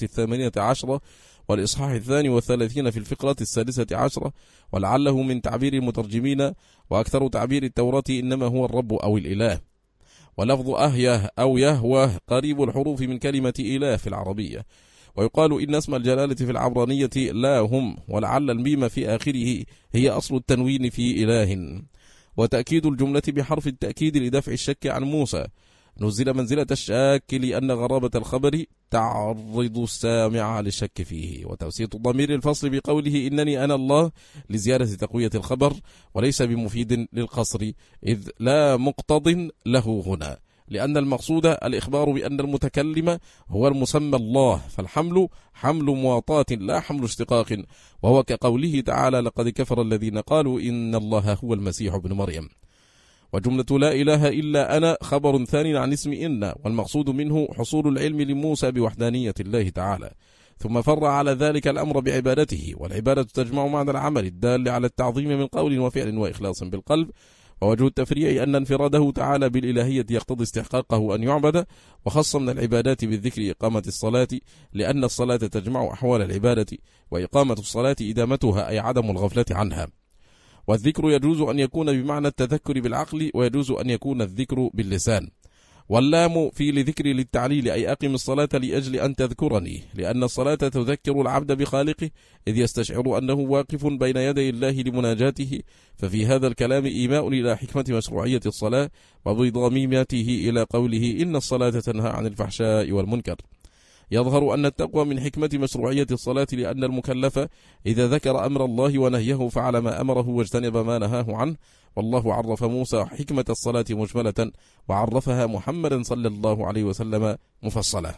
S1: 18 والإصحاح 32 في الفقرة 16، ولعله من تعبير المترجمين، وأكثر تعبير التوراة إنما هو الرب أو الإله. ولفظ أهيه أو يهوه قريب الحروف من كلمة إله في العربية، ويقال إن اسم الجلالة في العبرانية لا هم، ولعل الميم في آخره هي أصل التنوين في إله. وتأكيد الجملة بحرف التأكيد لدفع الشك عن موسى، نزل منزلة الشاك لأن غرابة الخبر تعرض السامع للشك فيه. وتوسيط ضمير الفصل بقوله إنني أنا الله لزيادة تقوية الخبر، وليس بمفيد للقصر، إذ لا مقتض له هنا، لأن المقصود الإخبار بأن المتكلم هو المسمى الله، فالحمل حمل مواطاة لا حمل اشتقاق، وهو كقوله تعالى لقد كفر الذين قالوا إن الله هو المسيح ابن مريم. وجملة لا إله إلا أنا خبر ثاني عن اسم إن، والمقصود منه حصول العلم لموسى بوحدانية الله تعالى، ثم فرع على ذلك الأمر بعبادته، والعبادة تجمع معنى العمل الدال على التعظيم من قول وفعل وإخلاص بالقلب. ووجه التفريع أن انفراده تعالى بالإلهية يقتضي استحقاقه أن يعبد، وخص من العبادات بالذكر إقامة الصلاة، لأن الصلاة تجمع أحوال العبادة، وإقامة الصلاة إدامتها أي عدم الغفلة عنها. والذكر يجوز أن يكون بمعنى التذكر بالعقل، ويجوز أن يكون الذكر باللسان. واللام في لذكر للتعليل أي أقم الصلاة لأجل أن تذكرني، لأن الصلاة تذكر العبد بخالقه، إذ يستشعر أنه واقف بين يدي الله لمناجاته. ففي هذا الكلام إيماء إلى حكمة مشروعية الصلاة، وبضميمته إلى قوله إن الصلاة تنهى عن الفحشاء والمنكر. يظهر أن التقوى من حكمة مشروعية الصلاة، لأن المكلف إذا ذكر أمر الله ونهيه فعل ما أمره واجتنب ما نهاه عنه. والله عرف موسى حكمة الصلاة مجملة، وعرفها محمدا صلى الله عليه وسلم مفصلة.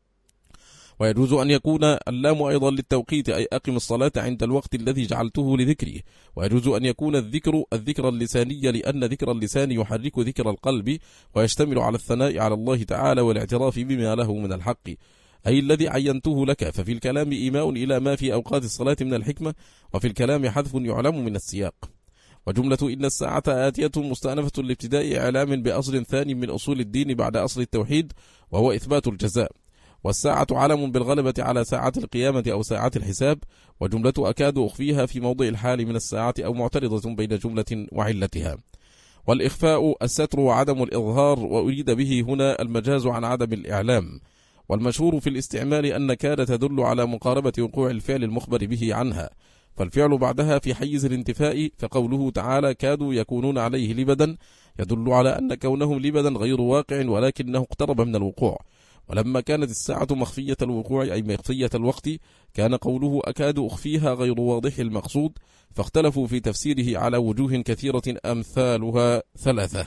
S1: ويجوز أن يكون اللام أيضا للتوقيت أي أقم الصلاة عند الوقت الذي جعلته لذكره. ويجوز أن يكون الذكر اللساني، لأن ذكر اللسان يحرك ذكر القلب، ويشتمل على الثناء على الله تعالى والاعتراف بما له من الحق. أي الذي عينته لك، ففي الكلام إيماء إلى ما في أوقات الصلاة من الحكمة، وفي الكلام حذف يعلم من السياق. وجملة إن الساعة آتية مستأنفة لابتداء إعلام بأصل ثاني من أصول الدين بعد أصل التوحيد، وهو إثبات الجزاء. والساعة علم بالغلبة على ساعة القيامة أو ساعة الحساب، وجملة أكاد أخفيها في موضع الحال من الساعة أو معترضة بين جملة وعلتها. والإخفاء الستر وعدم الإظهار، وأريد به هنا المجاز عن عدم الإعلام. والمشهور في الاستعمال أن كاد تدل على مقاربة وقوع الفعل المخبر به عنها، فالفعل بعدها في حيز الانتفاء، فقوله تعالى كادوا يكونون عليه لبدا يدل على أن كونهم لبدا غير واقع ولكنه اقترب من الوقوع. ولما كانت الساعة مخفية الوقوع أي مخفية الوقت، كان قوله أكاد أخفيها غير واضح المقصود، فاختلفوا في تفسيره على وجوه كثيرة أمثالها ثلاثة.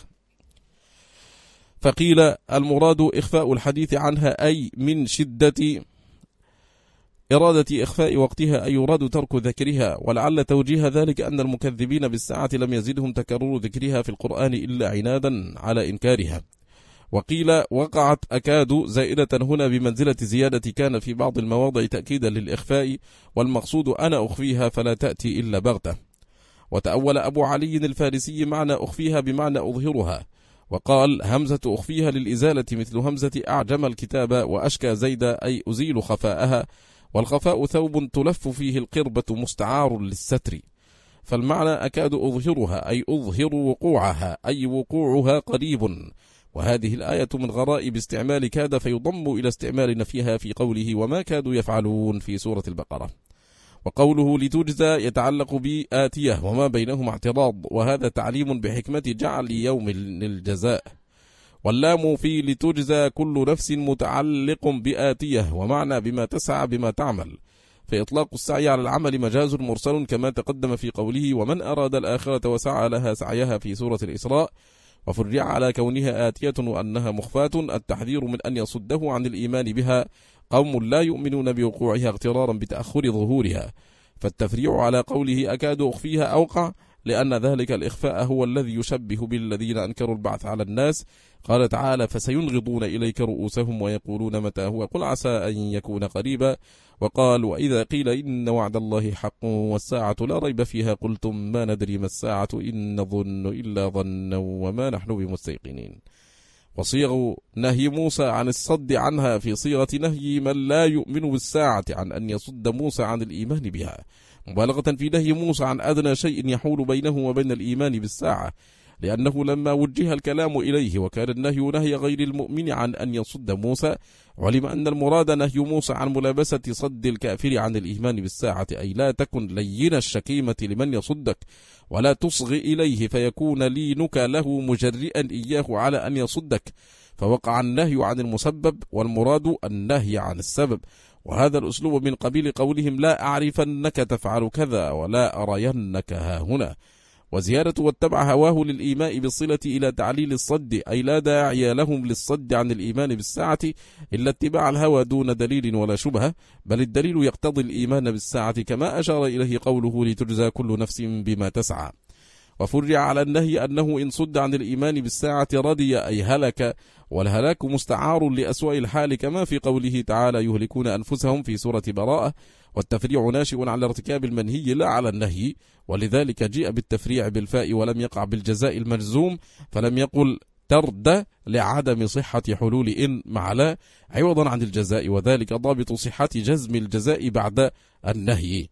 S1: فقيل المراد إخفاء الحديث عنها، أي من شدة إرادة إخفاء وقتها، أي يراد ترك ذكرها. ولعل توجيه ذلك أن المكذبين بالساعة لم يزدهم تكرر ذكرها في القرآن إلا عنادا على إنكارها. وقيل وقعت أكاد زائدة هنا بمنزلة زيادة كان في بعض المواضع تأكيدا للإخفاء، والمقصود أنا أخفيها فلا تأتي إلا بغتة. وتأول أبو علي الفارسي معنى أخفيها بمعنى أظهرها، وقال همزة أخفيها للإزالة مثل همزة أعجم الكتاب، وأشكى زيد أي أزيل خفاءها. والخفاء ثوب تلف فيه القربة مستعار للستر، فالمعنى أكاد أظهرها أي أظهر وقوعها، أي وقوعها قريب. وهذه الآية من غرائب استعمال كاد، فيضم إلى استعمال نفيها في قوله وما كادوا يفعلون في سورة البقرة. وقوله لتجزى يتعلق بآتية وما بينهما اعتراض، وهذا تعليم بحكمة جعل يوم الجزاء. واللام في لتجزى كل نفس متعلق بآتية، ومعنى بما تسعى بما تعمل، فإطلاق السعي على العمل مجاز مرسل كما تقدم في قوله ومن أراد الآخرة وسعى لها سعيها في سورة الإسراء. وفرع على كونها آتية وأنها مخفاة التحذير من أن يصده عن الإيمان بها قوم لا يؤمنون بوقوعها اغترارا بتأخر ظهورها. فالتفريع على قوله أكاد أخفيها أوقع، لأن ذلك الإخفاء هو الذي يشبه بالذين أنكروا البعث على الناس. قال تعالى فسينغضون إليك رؤوسهم ويقولون متى هو قل عسى أن يكون قريبا. وقال وإذا قيل إن وعد الله حق والساعة لا ريب فيها قلتم ما ندري ما الساعة إن نظن إلا ظنا وما نحن بمستيقنين. وصيغ نهي موسى عن الصد عنها في صيغة نهي من لا يؤمن بالساعة عن أن يصد موسى عن الإيمان بها، مبالغة في نهي موسى عن أدنى شيء يحول بينه وبين الإيمان بالساعة، لأنه لما وجه الكلام إليه وكان النهي نهي غير المؤمن عن أن يصد موسى، علم أن المراد نهي موسى عن ملابسة صد الكافر عن الإيمان بالساعة، أي لا تكن لين الشكيمة لمن يصدك ولا تصغ إليه فيكون لينك له مجرئا إياه على أن يصدك، فوقع النهي عن المسبب والمراد النهي عن السبب. وهذا الأسلوب من قبيل قولهم لا أعرفنك تفعل كذا ولا أرينك ها هنا. وزيادة واتبع هواه للإيماء بالصلة إلى تعليل الصد، أي لا داعي لهم للصد عن الإيمان بالساعة إلا اتباع الهوى دون دليل ولا شبهة، بل الدليل يقتضي الإيمان بالساعة كما أشار إليه قوله لتجزى كل نفس بما تسعى. وفرع على النهي أنه إن صد عن الإيمان بالساعة ردي أي هلك، والهلاك مستعار لأسوأ الحال كما في قوله تعالى يهلكون أنفسهم في سورة براءة. والتفريع ناشئ على ارتكاب المنهي لا على النهي، ولذلك جاء بالتفريع بالفاء ولم يقع بالجزاء المجزوم، فلم يقل ترد لعدم صحة حلول إن مع لا عوضا عن الجزاء، وذلك ضابط صحة جزم الجزاء بعد النهي.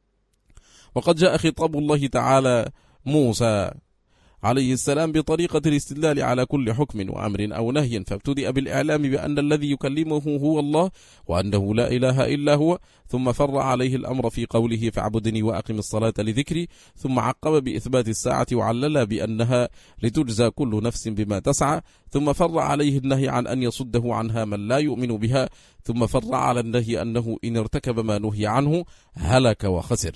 S1: وقد جاء خطاب الله تعالى موسى عليه السلام بطريقة الاستدلال على كل حكم وأمر أو نهي، فابتدأ بالإعلام بأن الذي يكلمه هو الله وأنه لا إله إلا هو، ثم فرع عليه الأمر في قوله فاعبدني وأقم الصلاة لذكري، ثم عقب بإثبات الساعة وعلل بأنها لتجزى كل نفس بما تسعى، ثم فرع عليه النهي عن أن يصده عنها من لا يؤمن بها، ثم فرع على النهي أنه إن ارتكب ما نهي عنه هلك وخسر.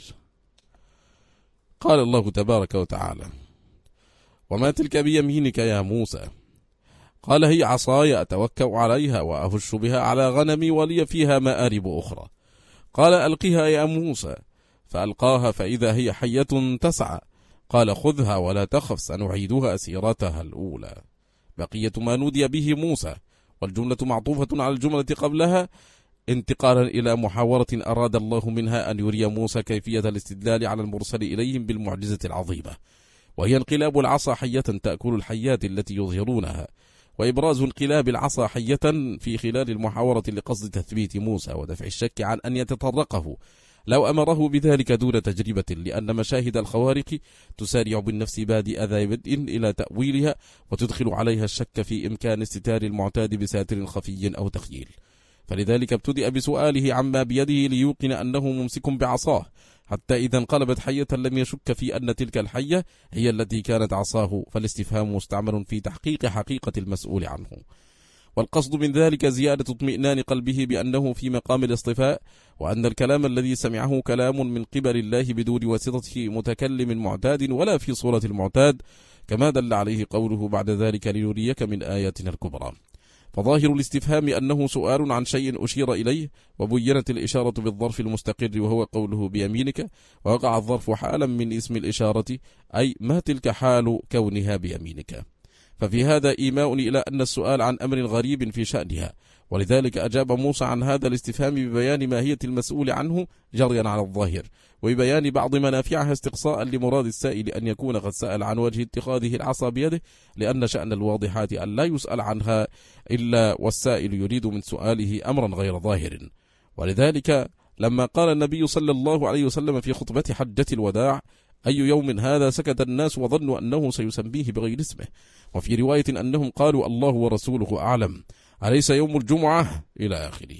S1: قال الله تبارك وتعالى وما تلك بيمينك يا موسى؟ قال هي عصاي أتوكأ عليها وأهش بها على غنمي ولي فيها مآرب أخرى. قال ألقها يا موسى، فألقاها فإذا هي حية تسعى. قال خذها ولا تخف سنعيدها سيرتها الأولى. بقية ما نودي به موسى، والجملة معطوفة على الجملة قبلها انتقالا إلى محاورة أراد الله منها أن يري موسى كيفية الاستدلال على المرسل إليهم بالمعجزة العظيمة، وهي انقلاب العصا حية تأكل الحيات التي يظهرونها، وإبراز انقلاب العصا حية في خلال المحاورة لقصد تثبيت موسى ودفع الشك عن أن يتطرقه لو أمره بذلك دون تجربة، لأن مشاهد الخوارق تسارع بالنفس بادئ ذا بدء إلى تأويلها، وتدخل عليها الشك في إمكان استتار المعتاد بساتر خفي أو تخييل. فلذلك ابتدأ بسؤاله عما بيده ليوقن أنه ممسك بعصاه، حتى إذا انقلبت حية لم يشك في أن تلك الحية هي التي كانت عصاه، فالاستفهام مستعمل في تحقيق حقيقة المسؤول عنه. والقصد من ذلك زيادة اطمئنان قلبه بأنه في مقام الاصطفاء، وأن الكلام الذي سمعه كلام من قبل الله بدون واسطة متكلم معتاد ولا في صورة المعتاد، كما دل عليه قوله بعد ذلك لنريك من آياتنا الكبرى. فظاهر الاستفهام أنه سؤال عن شيء أشير إليه، وبينت الإشارة بالظرف المستقر وهو قوله بيمينك، ووقع الظرف حالا من اسم الإشارة، أي ما تلك حال كونها بيمينك. ففي هذا إيماء إلى أن السؤال عن أمر غريب في شأنها، ولذلك أجاب موسى عن هذا الاستفهام ببيان ماهية المسؤول عنه جريا على الظاهر، وببيان بعض منافعها استقصاء لمراد السائل أن يكون قد سأل عن وجه اتخاذه العصا بيده، لأن شأن الواضحات أن لا يسأل عنها إلا والسائل يريد من سؤاله أمرا غير ظاهر. ولذلك لما قال النبي صلى الله عليه وسلم في خطبة حجة الوداع: أي يوم هذا؟ سكت الناس وظنوا أنه سيسميه بغير اسمه، وفي رواية أنهم قالوا: الله ورسوله أعلم، أليس يوم الجمعة؟ إلى آخره.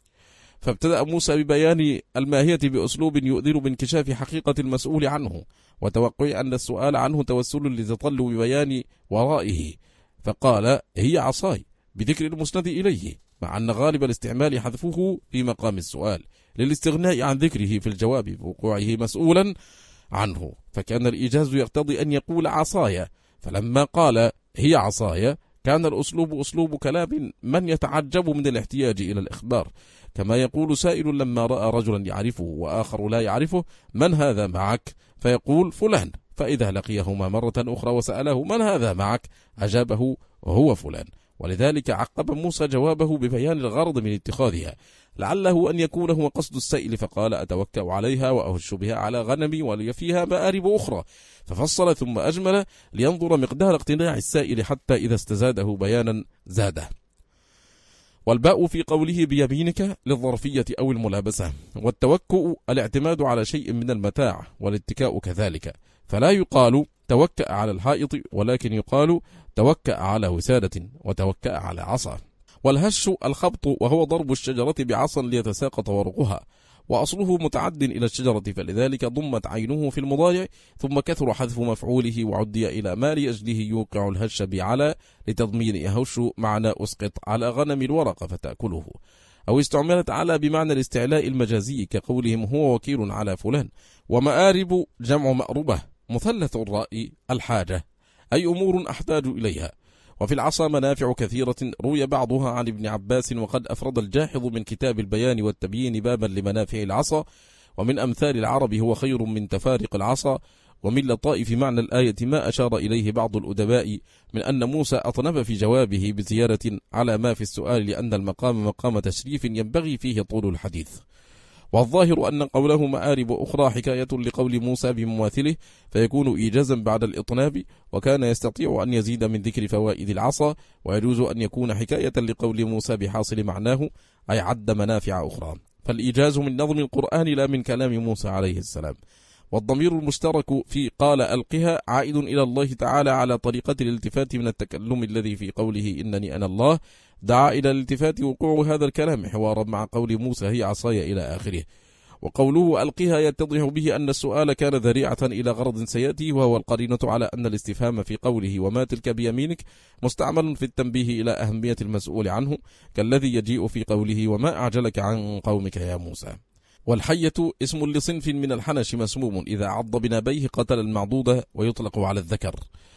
S1: فابتدأ موسى ببيان الماهية بأسلوب يؤذر بانكشاف حقيقة المسؤول عنه، وتوقع أن السؤال عنه توسل لتطلب ببيان ورائه، فقال: هي عصاي، بذكر المسند إليه، مع أن غالب الاستعمال حذفه في مقام السؤال للاستغناء عن ذكره في الجواب بوقوعه مسؤولا عنه، فكان الإيجاز يقتضي أن يقول عصاي، فلما قال هي عصاي كان الأسلوب أسلوب كلام من يتعجب من الاحتياج إلى الإخبار، كما يقول سائل لما رأى رجلا يعرفه وآخر لا يعرفه: من هذا معك؟ فيقول: فلان، فإذا لقيهما مرة أخرى وسأله: من هذا معك؟ أجابه: هو فلان. ولذلك عقب موسى جوابه ببيان الغرض من اتخاذها، لعله أن يكون هو قصد السائل، فقال: أتوكأ عليها وأهش بها على غنمي ولي فيها مآرب أخرى، ففصل ثم أجمل لينظر مقدار اقتناع السائل، حتى إذا استزاده بيانا زاده. والباء في قوله بيمينك للظرفية أو الملابسة، والتوكؤ الاعتماد على شيء من المتاع، والاتكاء كذلك، فلا يقال توكأ على الحائط، ولكن يقال توكأ على وسادة، وتوكأ على عصا. والهش الخبط، وهو ضرب الشجرة بعصا ليتساقط ورقها، وأصله متعد إلى الشجرة، فلذلك ضمت عينه في المضارع، ثم كثر حذف مفعوله وعدي إلى ما لأجله يوقع الهش بعلى لتضمين يهش معنى أسقط على غنم الورق فتأكله، أو استعملت على بمعنى الاستعلاء المجازي كقولهم هو وكيل على فلان. ومآرب جمع مأربة مثلث الراء الحاجة، أي أمور أحتاج إليها. وفي العصا منافع كثيرة روي بعضها عن ابن عباس، وقد أفرد الجاحظ من كتاب البيان والتبيين بابا لمنافع العصا. ومن أمثال العرب هو خير من تفارق العصا. ومن لطائف معنى الآية ما أشار إليه بعض الأدباء من أن موسى أطنب في جوابه بزيارة على ما في السؤال، لأن المقام مقام تشريف ينبغي فيه طول الحديث. والظاهر أن قوله مآرب أخرى حكاية لقول موسى بمماثله، فيكون إيجازا بعد الإطناب، وكان يستطيع أن يزيد من ذكر فوائد العصا، ويجوز أن يكون حكاية لقول موسى بحاصل معناه، أي عد منافع أخرى. فالإيجاز من نظم القرآن لا من كلام موسى عليه السلام. والضمير المشترك في قال ألقها عائد إلى الله تعالى على طريقة الالتفات من التكلم الذي في قوله إنني أنا الله، دعا إلى الالتفات وقوع هذا الكلام حوارا مع قول موسى هي عصاي إلى آخره. وقوله ألقها يتضح به أن السؤال كان ذريعة إلى غرض سيأتي، وهو القرينة على أن الاستفهام في قوله وما تلك بيمينك مستعمل في التنبيه إلى أهمية المسؤول عنه، كالذي يجيء في قوله وما أعجلك عن قومك يا موسى. والحية اسم لصنف من الحنش مسموم إذا عض بنابيه قتل المعضود، ويطلق على الذكر.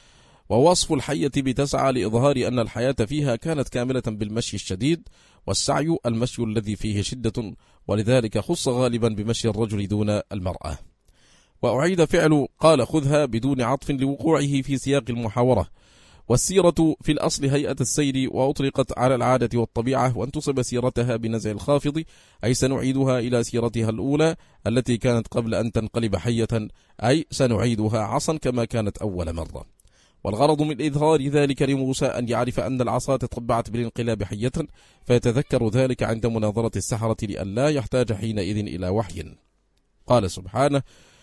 S1: ووصف الحية بتسعى لإظهار أن الحياة فيها كانت كاملة بالمشي الشديد، والسعي المشي الذي فيه شدة، ولذلك خص غالبا بمشي الرجل دون المرأة. وأعيد فعل قال خذها بدون عطف لوقوعه في سياق المحاورة، والسيرة في الأصل هيئة السير، وأطلقت على العادة والطبيعة، وانتصب سيرتها بنزع الخافض، أي سنعيدها إلى سيرتها الأولى التي كانت قبل أن تنقلب حية، أي سنعيدها عصا كما كانت أول مرة. والغرض من إظهار ذلك لموسى أن يعرف أن العصا تطبعت بالانقلاب حية، فيتذكر ذلك عند مناظرة السحرة لئلا يحتاج حينئذ إلى وحي. قال سبحانه: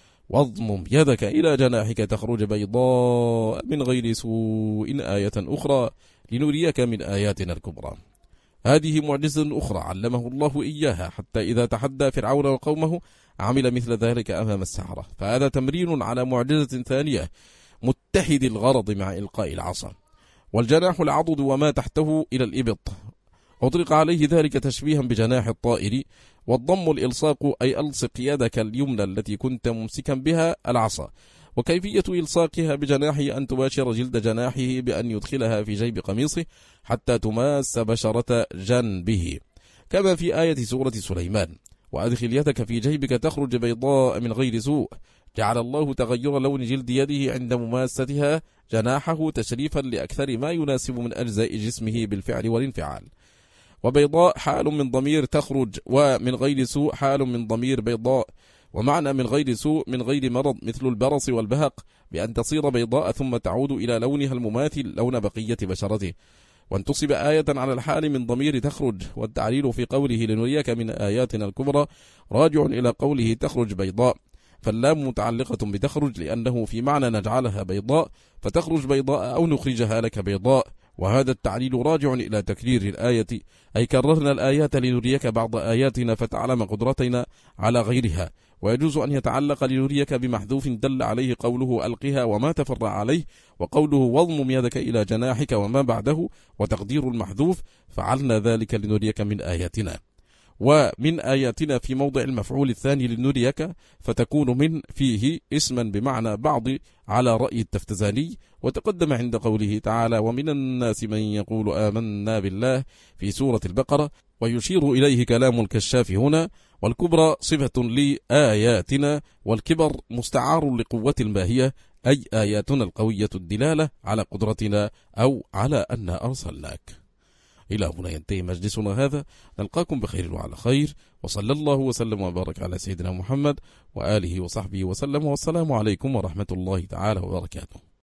S1: واضمم يدك إلى جناحك تخرج بيضاء من غير سوء آية أخرى لنريك من آياتنا الكبرى. هذه معجزة أخرى علمه الله إياها، حتى إذا تحدى فرعون وقومه عمل مثل ذلك أمام السحرة، فهذا تمرين على معجزة ثانية متحد الغرض مع إلقاء العصا. والجناح العضد وما تحته إلى الإبط، أطلق عليه ذلك تشبيها بجناح الطائر. والضم الإلصاق، أي ألصق يدك اليمنى التي كنت ممسكا بها العصا. وكيفية إلصاقها بجناحه أن تباشر جلد جناحه بأن يدخلها في جيب قميصه حتى تماس بشرة جنبه، كما في آية سورة سليمان: وأدخل يدك في جيبك تخرج بيضاء من غير سوء. جعل الله تغير لون جلد يده عند مماستها جناحه تشريفا لأكثر ما يناسب من أجزاء جسمه بالفعل والانفعال. وبيضاء حال من ضمير تخرج، ومن غير سوء حال من ضمير بيضاء. ومعنى من غير سوء من غير مرض مثل البرص والبهق، بأن تصير بيضاء ثم تعود إلى لونها المماثل لون بقية بشرته. وانتصب آية على الحال من ضمير تخرج. والتعليل في قوله لنريك من آياتنا الكبرى راجع إلى قوله تخرج بيضاء، فاللام متعلقة بتخرج لأنه في معنى نجعلها بيضاء، فتخرج بيضاء أو نخرجها لك بيضاء. وهذا التعليل راجع إلى تكرير الآية، أي كررنا الآيات لنريك بعض آياتنا فتعلم قدرتنا على غيرها. ويجوز أن يتعلق لنريك بمحذوف دل عليه قوله ألقها وما تفرع عليه، وقوله واضمم يدك إلى جناحك وما بعده، وتقدير المحذوف فعلنا ذلك لنريك من آياتنا. ومن آياتنا في موضع المفعول الثاني لنريك، فتكون من فيه اسما بمعنى بعض على رأي التفتزاني. وتقدم عند قوله تعالى: ومن الناس من يقول آمنا بالله في سورة البقرة، ويشير إليه كلام الكشاف هنا. والكبرى صفة لآياتنا، والكبر مستعار لقوة الماهية، أي آياتنا القوية الدلالة على قدرتنا أو على أن أرسلناك. إلى هنا ينتهي مجلسنا هذا، نلقاكم بخير وعلى خير، وصلى الله وسلم وبارك على سيدنا محمد وآله وصحبه وسلم، والسلام عليكم ورحمة الله تعالى وبركاته.